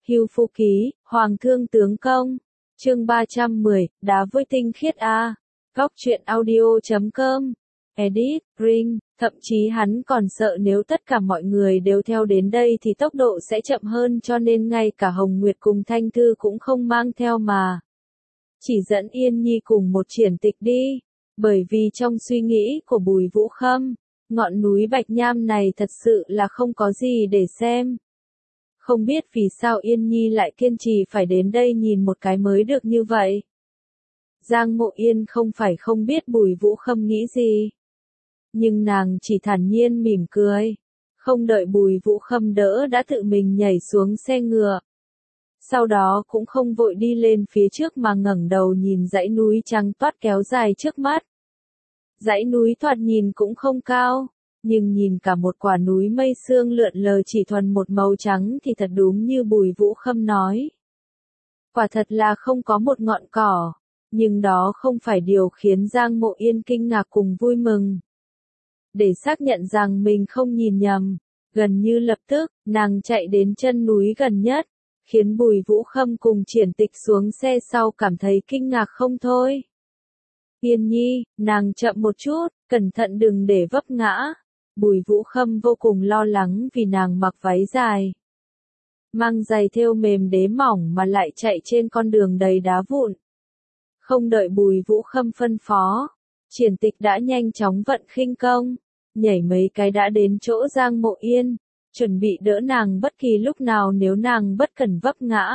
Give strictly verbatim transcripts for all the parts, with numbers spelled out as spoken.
Hưu Phu Ký, Hoàng Thương Tướng Công. Chương ba trăm mười, Đá Vôi Tinh Khiết A. Góc truyện audio chấm com. Edit, Ring, thậm chí hắn còn sợ nếu tất cả mọi người đều theo đến đây thì tốc độ sẽ chậm hơn, cho nên ngay cả Hồng Nguyệt cùng Thanh Thư cũng không mang theo mà chỉ dẫn Yên Nhi cùng một Triển Tịch đi, bởi vì trong suy nghĩ của Bùi Vũ Khâm, ngọn núi Bạch Nham này thật sự là không có gì để xem. Không biết vì sao Yên Nhi lại kiên trì phải đến đây nhìn một cái mới được như vậy. Giang Mộ Yên không phải không biết Bùi Vũ Khâm nghĩ gì, nhưng nàng chỉ thản nhiên mỉm cười, không đợi Bùi Vũ Khâm đỡ đã tự mình nhảy xuống xe ngựa. Sau đó cũng không vội đi lên phía trước mà ngẩng đầu nhìn dãy núi trắng toát kéo dài trước mắt. Dãy núi thoạt nhìn cũng không cao, nhưng nhìn cả một quả núi mây sương lượn lờ chỉ thuần một màu trắng thì thật đúng như Bùi Vũ Khâm nói. Quả thật là không có một ngọn cỏ, nhưng đó không phải điều khiến Giang Mộ Yên kinh ngạc cùng vui mừng. Để xác nhận rằng mình không nhìn nhầm, gần như lập tức, nàng chạy đến chân núi gần nhất, khiến Bùi Vũ Khâm cùng Triển Tịch xuống xe sau cảm thấy kinh ngạc không thôi. Yên Nhi, nàng chậm một chút, cẩn thận đừng để vấp ngã. Bùi Vũ Khâm vô cùng lo lắng vì nàng mặc váy dài, mang giày thêu mềm đế mỏng mà lại chạy trên con đường đầy đá vụn. Không đợi Bùi Vũ Khâm phân phó, Triển Tịch đã nhanh chóng vận khinh công, nhảy mấy cái đã đến chỗ Giang Mộ Yên, chuẩn bị đỡ nàng bất kỳ lúc nào nếu nàng bất cẩn vấp ngã.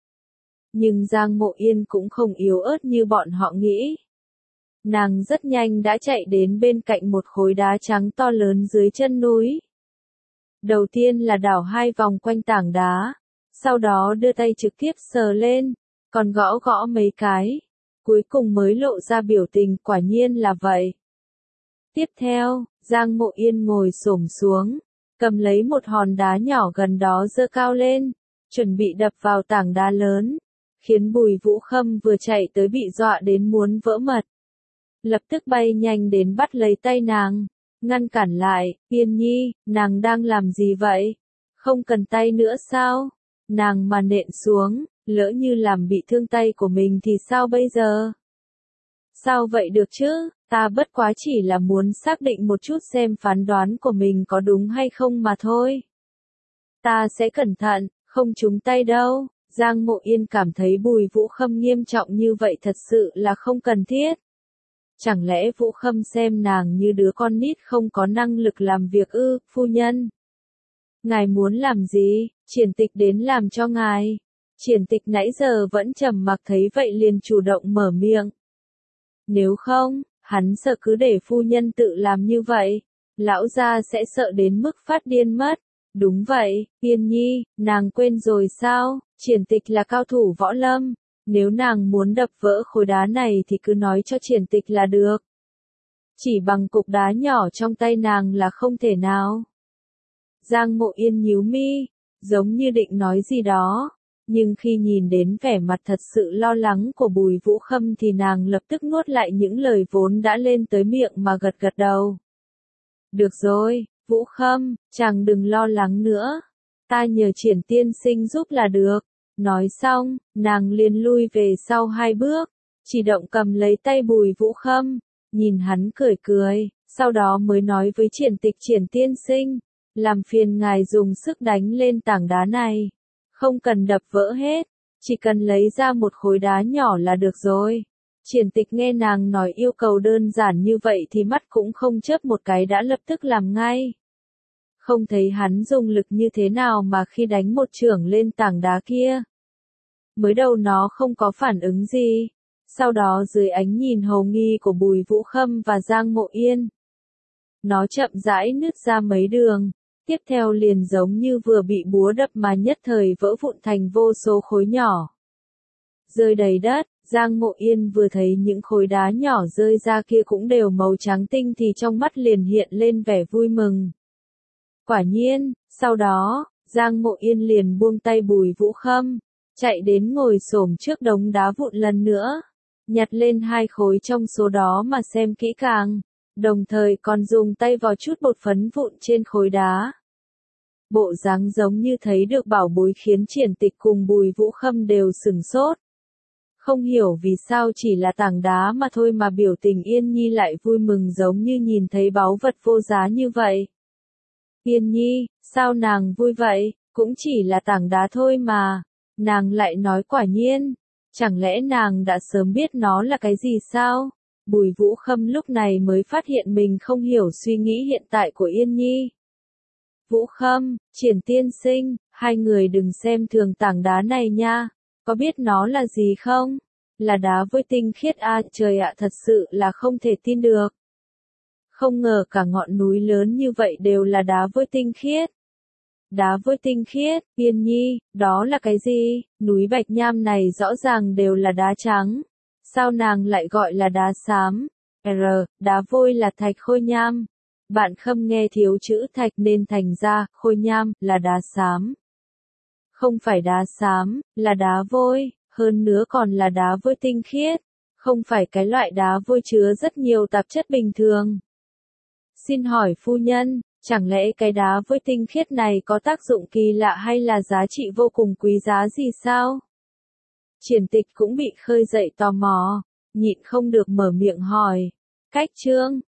Nhưng Giang Mộ Yên cũng không yếu ớt như bọn họ nghĩ. Nàng rất nhanh đã chạy đến bên cạnh một khối đá trắng to lớn dưới chân núi. Đầu tiên là đảo hai vòng quanh tảng đá, sau đó đưa tay trực tiếp sờ lên, còn gõ gõ mấy cái, cuối cùng mới lộ ra biểu tình quả nhiên là vậy. Tiếp theo, Giang Mộ Yên ngồi xổm xuống, cầm lấy một hòn đá nhỏ gần đó giơ cao lên, chuẩn bị đập vào tảng đá lớn, khiến Bùi Vũ Khâm vừa chạy tới bị dọa đến muốn vỡ mật. Lập tức bay nhanh đến bắt lấy tay nàng, ngăn cản lại. Yên Nhi, nàng đang làm gì vậy? Không cần tay nữa sao? Nàng mà nện xuống, lỡ như làm bị thương tay của mình thì sao bây giờ? Sao vậy được chứ, ta bất quá chỉ là muốn xác định một chút xem phán đoán của mình có đúng hay không mà thôi. Ta sẽ cẩn thận, không trúng tay đâu. Giang Mộ Yên cảm thấy Bùi Vũ Khâm nghiêm trọng như vậy thật sự là không cần thiết. Chẳng lẽ Vũ Khâm xem nàng như đứa con nít không có năng lực làm việc ư? Phu nhân, ngài muốn làm gì? Triển Tịch đến làm cho ngài. Triển Tịch nãy giờ vẫn trầm mặc thấy vậy liền chủ động mở miệng. Nếu không, hắn sợ cứ để phu nhân tự làm như vậy, lão gia sẽ sợ đến mức phát điên mất. Đúng vậy, Yên Nhi, nàng quên rồi sao? Triển Tịch là cao thủ võ lâm. Nếu nàng muốn đập vỡ khối đá này thì cứ nói cho Triển Tịch là được. Chỉ bằng cục đá nhỏ trong tay nàng là không thể nào. Giang Mộ Yên nhíu mi, giống như định nói gì đó, nhưng khi nhìn đến vẻ mặt thật sự lo lắng của Bùi Vũ Khâm thì nàng lập tức nuốt lại những lời vốn đã lên tới miệng mà gật gật đầu. Được rồi, Vũ Khâm, chàng đừng lo lắng nữa. Ta nhờ Triển tiên sinh giúp là được. Nói xong, nàng liền lui về sau hai bước, chỉ động cầm lấy tay Bùi Vũ Khâm, nhìn hắn cười cười, sau đó mới nói với Triển Tịch. Triển tiên sinh, làm phiền ngài dùng sức đánh lên tảng đá này, không cần đập vỡ hết, chỉ cần lấy ra một khối đá nhỏ là được rồi. Triển Tịch nghe nàng nói yêu cầu đơn giản như vậy thì mắt cũng không chớp một cái đã lập tức làm ngay. Không thấy hắn dùng lực như thế nào mà khi đánh một chưởng lên tảng đá kia, mới đầu nó không có phản ứng gì, sau đó dưới ánh nhìn hồ nghi của Bùi Vũ Khâm và Giang Mộ Yên, nó chậm rãi nứt ra mấy đường, tiếp theo liền giống như vừa bị búa đập mà nhất thời vỡ vụn thành vô số khối nhỏ, rơi đầy đất. Giang Mộ Yên vừa thấy những khối đá nhỏ rơi ra kia cũng đều màu trắng tinh thì trong mắt liền hiện lên vẻ vui mừng. Quả nhiên, sau đó, Giang Mộ Yên liền buông tay Bùi Vũ Khâm, chạy đến ngồi xổm trước đống đá vụn lần nữa, nhặt lên hai khối trong số đó mà xem kỹ càng, đồng thời còn dùng tay vò chút bột phấn vụn trên khối đá. bộ dáng giống như thấy được bảo bối khiến Triển Tịch cùng Bùi Vũ Khâm đều sửng sốt. Không hiểu vì sao chỉ là tảng đá mà thôi mà biểu tình Yên Nhi lại vui mừng giống như nhìn thấy báu vật vô giá như vậy. Yên Nhi, sao nàng vui vậy, cũng chỉ là tảng đá thôi mà. Nàng lại nói quả nhiên, chẳng lẽ nàng đã sớm biết nó là cái gì sao? Bùi Vũ Khâm lúc này mới phát hiện mình không hiểu suy nghĩ hiện tại của Yên Nhi. Vũ Khâm, Triển tiên sinh, hai người đừng xem thường tảng đá này nha, có biết nó là gì không? Là đá vôi tinh khiết à, trời ạ, thật sự là không thể tin được. Không ngờ cả ngọn núi lớn như vậy đều là đá vôi tinh khiết. Đá vôi tinh khiết, Yên Nhi, đó là cái gì? Núi Bạch Nham này rõ ràng đều là đá trắng. Sao nàng lại gọi là đá xám? R, đá vôi là thạch khôi nham. Bạn Khâm nghe thiếu chữ thạch nên thành ra, khôi nham, là đá xám. Không phải đá xám, là đá vôi, hơn nữa còn là đá vôi tinh khiết. Không phải cái loại đá vôi chứa rất nhiều tạp chất bình thường. Xin hỏi phu nhân, chẳng lẽ cái đá vôi tinh khiết này có tác dụng kỳ lạ hay là giá trị vô cùng quý giá gì sao? Triển Tịch cũng bị khơi dậy tò mò, nhịn không được mở miệng hỏi. Cách chương,